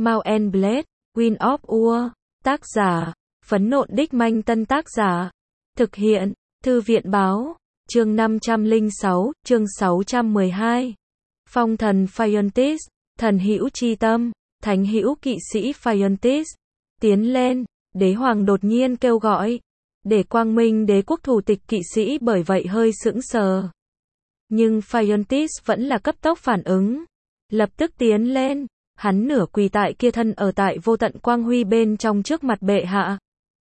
Mount and Blade, Wind of War. Tác giả, Phấn Nộn Đích Manh. Tân tác giả, thực hiện, Thư viện Báo. Chương 506, chương 612. Phong thần Phiontis, thần hữu chi tâm, thánh hữu kỵ sĩ Phiontis. Tiến lên, đế hoàng đột nhiên kêu gọi. Để quang minh đế quốc thủ tịch kỵ sĩ bởi vậy hơi sững sờ. Nhưng Phiontis vẫn là cấp tốc phản ứng. Lập tức tiến lên, hắn nửa quỳ tại kia thân ở tại vô tận quang huy bên trong trước mặt bệ hạ.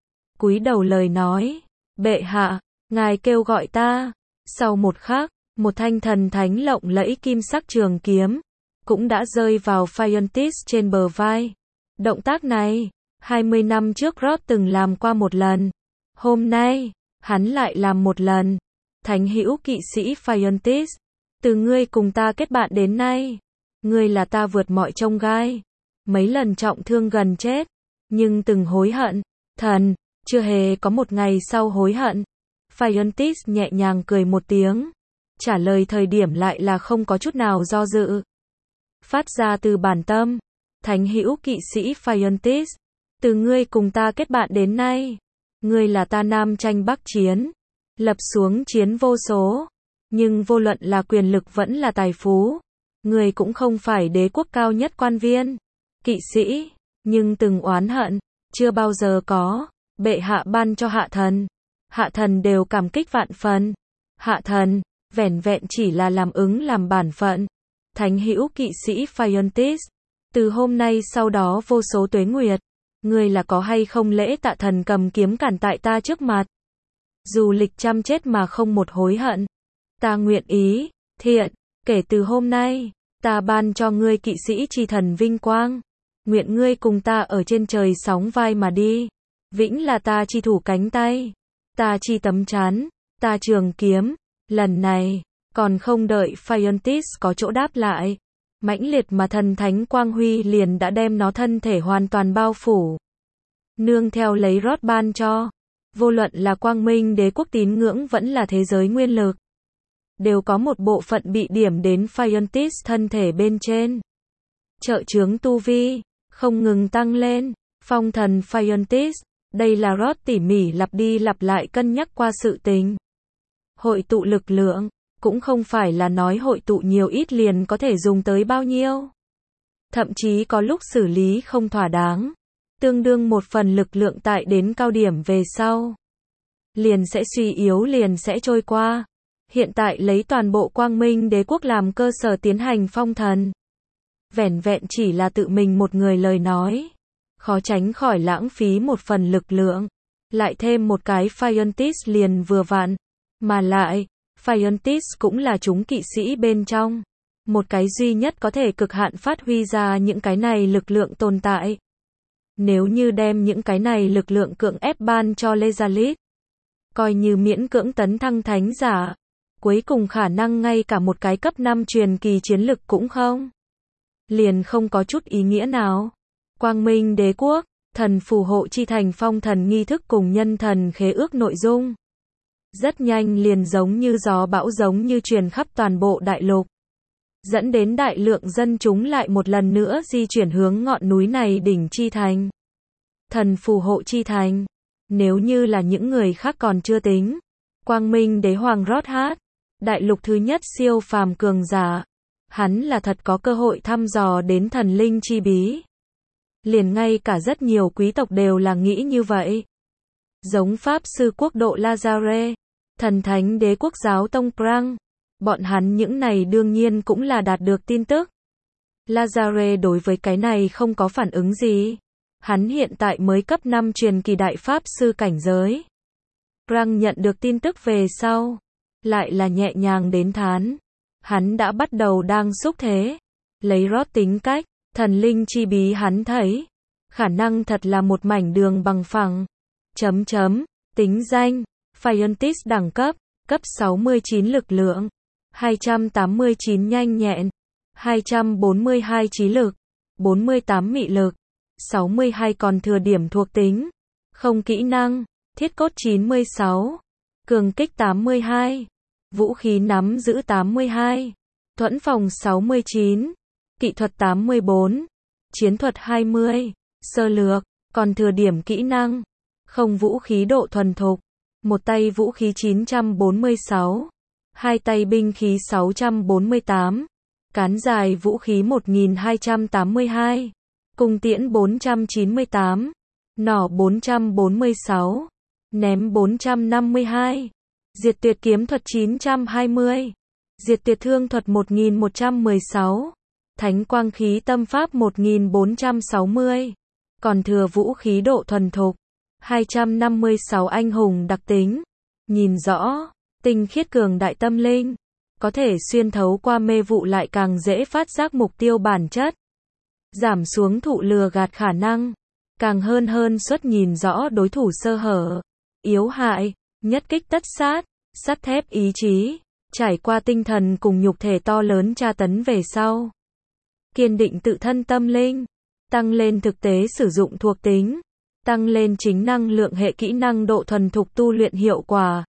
Cúi đầu lời nói, bệ hạ, ngài kêu gọi ta. Sau một khắc, một thanh thần thánh lộng lẫy kim sắc trường kiếm, cũng đã rơi vào Phiontis trên bờ vai. Động tác này, 20 năm trước Rod từng làm qua một lần. Hôm nay, hắn lại làm một lần. Thánh hữu kỵ sĩ Phiontis, từ ngươi cùng ta kết bạn đến nay, ngươi là ta vượt mọi chông gai. Mấy lần trọng thương gần chết, nhưng từng hối hận. Thần, chưa hề có một ngày sau hối hận. Phiontis nhẹ nhàng cười một tiếng. Trả lời thời điểm lại là không có chút nào do dự. Phát ra từ bản tâm. Thánh hữu kỵ sĩ Phiontis, từ ngươi cùng ta kết bạn đến nay, ngươi là ta nam tranh bắc chiến, lập xuống chiến vô số. Nhưng vô luận là quyền lực vẫn là tài phú, ngươi cũng không phải đế quốc cao nhất quan viên, kỵ sĩ, nhưng từng oán hận, chưa bao giờ có. Bệ hạ ban cho hạ thần. Hạ thần đều cảm kích vạn phần. Hạ thần, vẻn vẹn chỉ là làm ứng làm bản phận. Thánh hữu kỵ sĩ Phiontis, từ hôm nay sau đó vô số tuế nguyệt, ngươi là có hay không lễ tạ thần cầm kiếm cản tại ta trước mặt. Dù lịch trăm chết mà không một hối hận. Ta nguyện ý, thiện, kể từ hôm nay, ta ban cho ngươi kỵ sĩ chi thần vinh quang. Nguyện ngươi cùng ta ở trên trời sóng vai mà đi. Vĩnh là ta chi thủ cánh tay, ta chi tấm chắn, ta trường kiếm. Lần này, còn không đợi Phiontis có chỗ đáp lại, mãnh liệt mà thần thánh quang huy liền đã đem nó thân thể hoàn toàn bao phủ. Nương theo lấy Rod ban cho, vô luận là quang minh đế quốc tín ngưỡng vẫn là thế giới nguyên lực, đều có một bộ phận bị điểm đến Phiontis thân thể bên trên. Trợ chướng tu vi, không ngừng tăng lên. Phong thần Phiontis, đây là Rod tỉ mỉ lặp đi lặp lại cân nhắc qua sự tình. Hội tụ lực lượng, cũng không phải là nói hội tụ nhiều ít liền có thể dùng tới bao nhiêu. Thậm chí có lúc xử lý không thỏa đáng, tương đương một phần lực lượng tại đến cao điểm về sau, liền sẽ suy yếu, liền sẽ trôi qua. Hiện tại lấy toàn bộ quang minh đế quốc làm cơ sở tiến hành phong thần. Vẻn vẹn chỉ là tự mình một người lời nói, khó tránh khỏi lãng phí một phần lực lượng. Lại thêm một cái Phiontis liền vừa vặn. Mà lại, Phiontis cũng là chúng kỵ sĩ bên trong. Một cái duy nhất có thể cực hạn phát huy ra những cái này lực lượng tồn tại. Nếu như đem những cái này lực lượng cưỡng ép ban cho Lezalit, coi như miễn cưỡng tấn thăng thánh giả, cuối cùng khả năng ngay cả một cái cấp 5 truyền kỳ chiến lực cũng không. Liền không có chút ý nghĩa nào. Quang minh đế quốc, thần phù hộ chi thành phong thần nghi thức cùng nhân thần khế ước nội dung. Rất nhanh liền giống như gió bão giống như truyền khắp toàn bộ đại lục. Dẫn đến đại lượng dân chúng lại một lần nữa di chuyển hướng ngọn núi này đỉnh chi thành. Thần phù hộ chi thành. Nếu như là những người khác còn chưa tính. Quang minh đế hoàng Rod Hát, đại lục thứ nhất siêu phàm cường giả. Hắn là thật có cơ hội thăm dò đến thần linh chi bí. Liền ngay cả rất nhiều quý tộc đều là nghĩ như vậy. Giống Pháp sư quốc độ Lazare, thần thánh đế quốc giáo tông Prang, bọn hắn những này đương nhiên cũng là đạt được tin tức. Lazare đối với cái này không có phản ứng gì. Hắn hiện tại mới cấp 5 truyền kỳ đại pháp sư cảnh giới. Prang nhận được tin tức về sau, lại là nhẹ nhàng đến thán. Hắn đã bắt đầu đang xúc thế. Lấy Rod tính cách, thần linh chi bí hắn thấy, khả năng thật là một mảnh đường bằng phẳng. Tính danh, Phiontis đẳng cấp, cấp 69 lực lượng, 289 nhanh nhẹn, 242 trí lực, 48 mị lực, 62 còn thừa điểm thuộc tính, không kỹ năng, thiết cốt 96, cường kích 82, vũ khí nắm giữ 82, thuẫn phòng 69, kỹ thuật 84, Chiến thuật 20. Sơ lược, còn thừa điểm kỹ năng. Không vũ khí độ thuần thục. Một tay vũ khí 946. Hai tay binh khí 648. Cán dài vũ khí 1282. Cung tiễn 498. Nỏ 446. Ném 452. Diệt tuyệt kiếm thuật 920. Diệt tuyệt thương thuật 1116. Thánh quang khí tâm pháp 1460. Còn thừa vũ khí độ thuần thục 256 anh hùng đặc tính. Nhìn rõ, tinh khiết cường đại tâm linh, có thể xuyên thấu qua mê vụ lại càng dễ phát giác mục tiêu bản chất. Giảm xuống thụ lừa gạt khả năng, càng hơn suất nhìn rõ đối thủ sơ hở, yếu hại, nhất kích tất sát, sắt thép ý chí, trải qua tinh thần cùng nhục thể to lớn tra tấn về sau. Kiên định tự thân tâm linh, tăng lên thực tế sử dụng thuộc tính, tăng lên chính năng lượng hệ kỹ năng độ thuần thục tu luyện hiệu quả.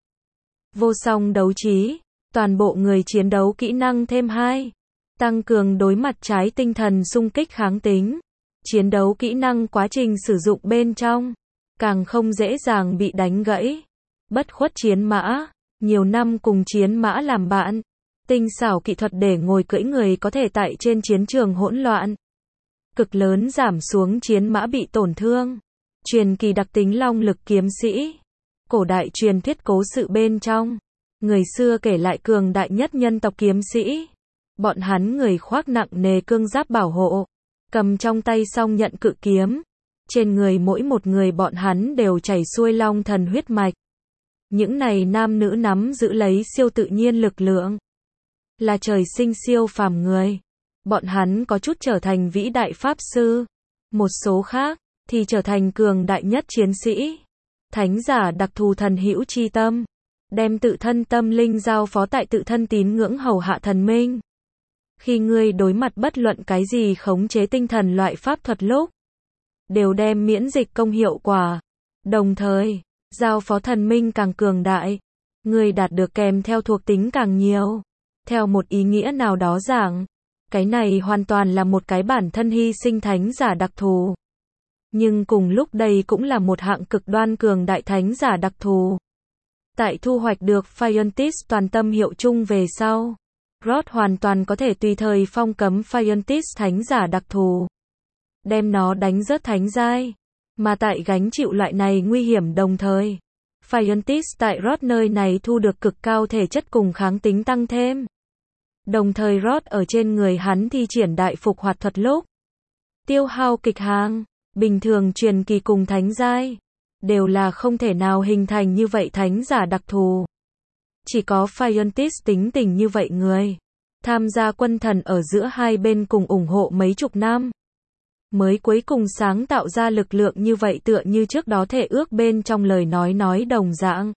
Vô song đấu trí, toàn bộ người chiến đấu kỹ năng thêm 2. Tăng cường đối mặt trái tinh thần xung kích kháng tính. Chiến đấu kỹ năng quá trình sử dụng bên trong, càng không dễ dàng bị đánh gãy. Bất khuất chiến mã, nhiều năm cùng chiến mã làm bạn. Tinh xảo kỹ thuật để ngồi cưỡi người có thể tại trên chiến trường hỗn loạn. Cực lớn giảm xuống chiến mã bị tổn thương. Truyền kỳ đặc tính long lực kiếm sĩ. Cổ đại truyền thuyết cố sự bên trong, người xưa kể lại cường đại nhất nhân tộc kiếm sĩ. Bọn hắn người khoác nặng nề cương giáp bảo hộ, cầm trong tay song nhận cự kiếm. Trên người mỗi một người bọn hắn đều chảy xuôi long thần huyết mạch. Những này nam nữ nắm giữ lấy siêu tự nhiên lực lượng, là trời sinh siêu phàm người. Bọn hắn có chút trở thành vĩ đại pháp sư, một số khác thì trở thành cường đại nhất chiến sĩ. Thánh giả đặc thù thần hữu chi tâm, đem tự thân tâm linh giao phó tại tự thân tín ngưỡng hầu hạ thần minh. Khi ngươi đối mặt bất luận cái gì khống chế tinh thần loại pháp thuật lúc, đều đem miễn dịch công hiệu quả, đồng thời giao phó thần minh càng cường đại, ngươi đạt được kèm theo thuộc tính càng nhiều. Theo một ý nghĩa nào đó giảng, cái này hoàn toàn là một cái bản thân hy sinh thánh giả đặc thù. Nhưng cùng lúc đây cũng là một hạng cực đoan cường đại thánh giả đặc thù. Tại thu hoạch được Fiontis toàn tâm hiệu chung về sau, Rod hoàn toàn có thể tùy thời phong cấm Fiontis thánh giả đặc thù, đem nó đánh rớt thánh giai. Mà tại gánh chịu loại này nguy hiểm đồng thời, Fiontis tại Rod nơi này thu được cực cao thể chất cùng kháng tính tăng thêm. Đồng thời Rod ở trên người hắn thi triển đại phục hoạt thuật lúc, tiêu hao kịch hàng. Bình thường truyền kỳ cùng thánh giai đều là không thể nào hình thành như vậy thánh giả đặc thù. Chỉ có Fiontis tính tình như vậy người, tham gia quân thần ở giữa hai bên cùng ủng hộ mấy chục năm, mới cuối cùng sáng tạo ra lực lượng như vậy, tựa như trước đó thể ước bên trong lời nói đồng dạng.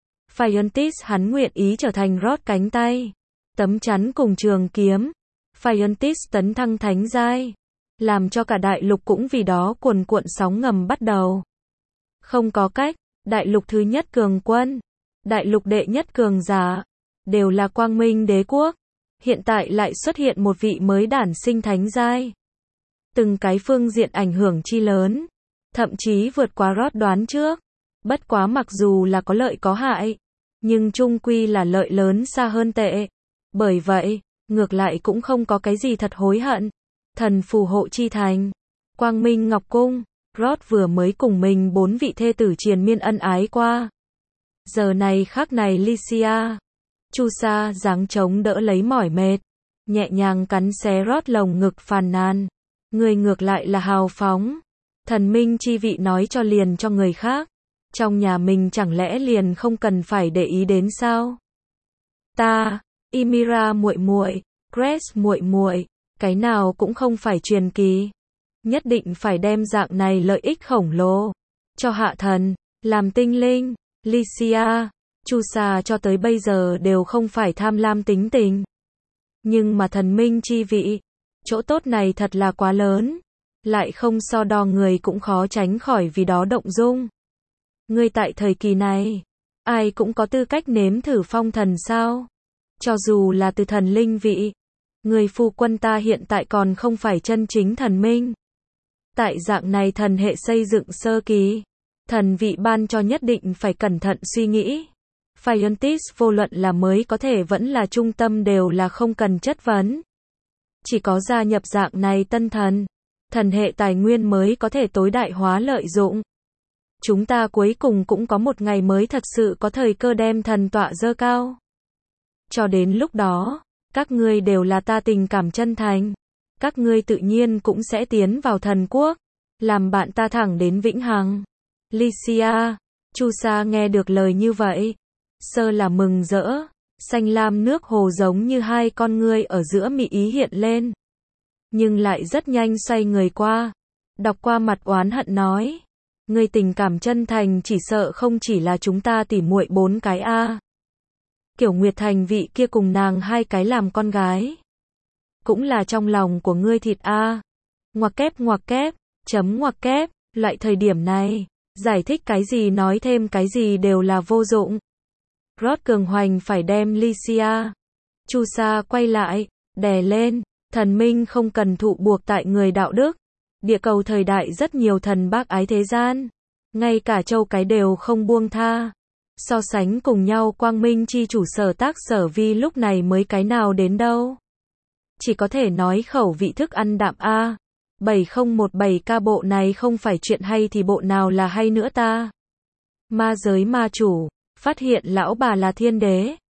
Fiontis hắn nguyện ý trở thành Rod cánh tay, tấm chắn cùng trường kiếm. Fiontis tấn thăng thánh giai, làm cho cả đại lục cũng vì đó cuồn cuộn sóng ngầm bắt đầu. Không có cách, đại lục thứ nhất cường quân, đại lục đệ nhất cường giả, đều là Quang Minh Đế quốc. Hiện tại lại xuất hiện một vị mới đản sinh thánh giai. Từng cái phương diện ảnh hưởng chi lớn, thậm chí vượt quá Rod đoán trước. Bất quá mặc dù là có lợi có hại, nhưng chung quy là lợi lớn xa hơn tệ. Bởi vậy, ngược lại cũng không có cái gì thật hối hận. Thần phù hộ chi thành, Quang Minh Ngọc Cung, Rod vừa mới cùng mình 4 vị thê tử triền miên ân ái qua. Giờ này khắc này Lycia, Chusa giáng chống đỡ lấy mỏi mệt, nhẹ nhàng cắn xé Rod lồng ngực phàn nàn. Người ngược lại là hào phóng. Thần minh chi vị nói cho liền cho người khác. Trong nhà mình chẳng lẽ liền không cần phải để ý đến sao? Ta, Ymira muội muội, Grace muội muội, cái nào cũng không phải truyền kỳ. Nhất định phải đem dạng này lợi ích khổng lồ cho hạ thần, làm tinh linh. Lycia, Chusa cho tới bây giờ đều không phải tham lam tính tình. Nhưng mà thần minh chi vị, chỗ tốt này thật là quá lớn, lại không so đo, người cũng khó tránh khỏi vì đó động dung. Ngươi tại thời kỳ này, ai cũng có tư cách nếm thử phong thần sao? Cho dù là từ thần linh vị, người phu quân ta hiện tại còn không phải chân chính thần minh. Tại dạng này thần hệ xây dựng sơ kỳ, thần vị ban cho nhất định phải cẩn thận suy nghĩ. Phiontis vô luận là mới có thể vẫn là trung tâm đều là không cần chất vấn. Chỉ có gia nhập dạng này tân thần, thần hệ tài nguyên mới có thể tối đại hóa lợi dụng. Chúng ta cuối cùng cũng có một ngày mới thật sự có thời cơ đem thần tọa dơ cao. Cho đến lúc đó, các ngươi đều là ta tình cảm chân thành. Các ngươi tự nhiên cũng sẽ tiến vào thần quốc, làm bạn ta thẳng đến vĩnh hằng. Lycia, Chu Sa nghe được lời như vậy, sơ là mừng rỡ, xanh lam nước hồ giống như hai con ngươi ở giữa mị ý hiện lên. Nhưng lại rất nhanh xoay người qua, đọc qua mặt oán hận nói, ngươi tình cảm chân thành chỉ sợ không chỉ là chúng ta tỉ muội 4 cái a. Kiểu Nguyệt Thành vị kia cùng nàng 2 cái làm con gái, cũng là trong lòng của ngươi thịt a. Ngoặc kép, chấm ngoặc kép, loại thời điểm này, giải thích cái gì nói thêm cái gì đều là vô dụng. Rod cường hoành phải đem Lycia. Chu Sa quay lại, đè lên, thần minh không cần thụ buộc tại người đạo đức. Địa cầu thời đại rất nhiều thần bác ái thế gian, ngay cả châu cái đều không buông tha. So sánh cùng nhau quang minh chi chủ Sở Tác Sở Vi lúc này mới cái nào đến đâu. Chỉ có thể nói khẩu vị thức ăn đạm a. 7017K bộ này không phải chuyện hay thì bộ nào là hay nữa ta. Ma giới ma chủ, phát hiện lão bà là thiên đế.